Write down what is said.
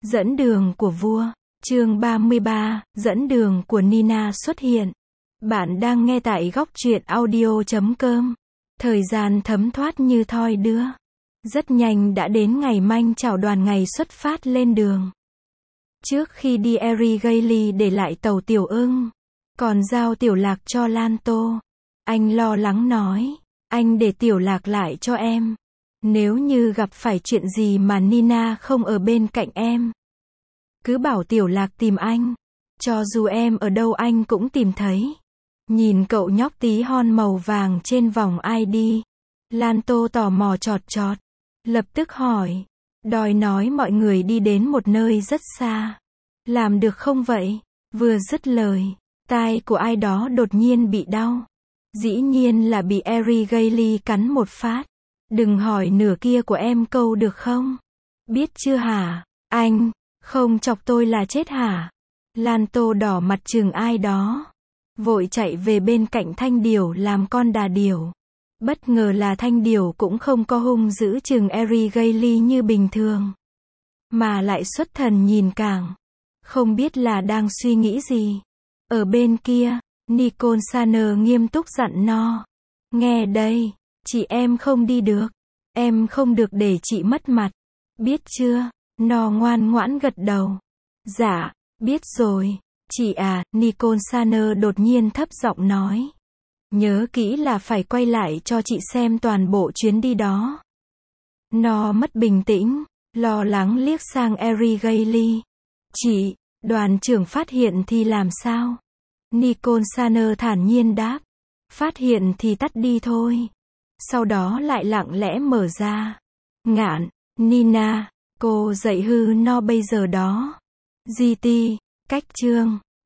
Dẫn đường của vua. Chương 33, dẫn đường của Nina xuất hiện. Bạn đang nghe tại góc truyện audio.com. Thời gian thấm thoát như thoi đưa. Rất nhanh đã đến ngày manh chào đoàn ngày xuất phát lên đường. Trước khi đi Erigaily để lại tàu Tiểu Ưng, còn giao Tiểu Lạc cho Lanto. Anh lo lắng nói, anh để Tiểu Lạc lại cho em. Nếu như gặp phải chuyện gì mà Nina không ở bên cạnh em, cứ bảo Tiểu Lạc tìm anh. Cho dù em ở đâu anh cũng tìm thấy. Nhìn cậu nhóc tí hon màu vàng trên vòng ID, Lanto tò mò chọt chọt. Lập tức hỏi, đòi nói mọi người đi đến một nơi rất xa. Làm được không vậy? Vừa dứt lời, tai của ai đó đột nhiên bị đau. Dĩ nhiên là bị Erigaily cắn một phát. Đừng hỏi nửa kia của em câu được không? Biết chưa hả? Anh, không chọc tôi là chết hả? Lanto đỏ mặt chừng ai đó. Vội chạy về bên cạnh Thanh Điểu làm con đà điểu. Bất ngờ là Thanh Điểu cũng không có hung dữ chừng Erigaily như bình thường, mà lại xuất thần nhìn Cảng. Không biết là đang suy nghĩ gì. Ở bên kia, Nicole Saner nghiêm túc dặn nó. Nghe đây, chị em không đi được. Em không được để chị mất mặt. Biết chưa? Nó ngoan ngoãn gật đầu. Dạ, biết rồi. Chị à, Nicole Saner đột nhiên thấp giọng nói. Nhớ kỹ là phải quay lại cho chị xem toàn bộ chuyến đi đó. Nó mất bình tĩnh, lo lắng liếc sang Erigaily. Chị, đoàn trưởng phát hiện thì làm sao? Nicole Saner thản nhiên đáp. Phát hiện thì tắt đi thôi. Sau đó lại lặng lẽ mở ra. Ngạn, Nina, cô dạy hư nó bây giờ đó. GT, cách chương.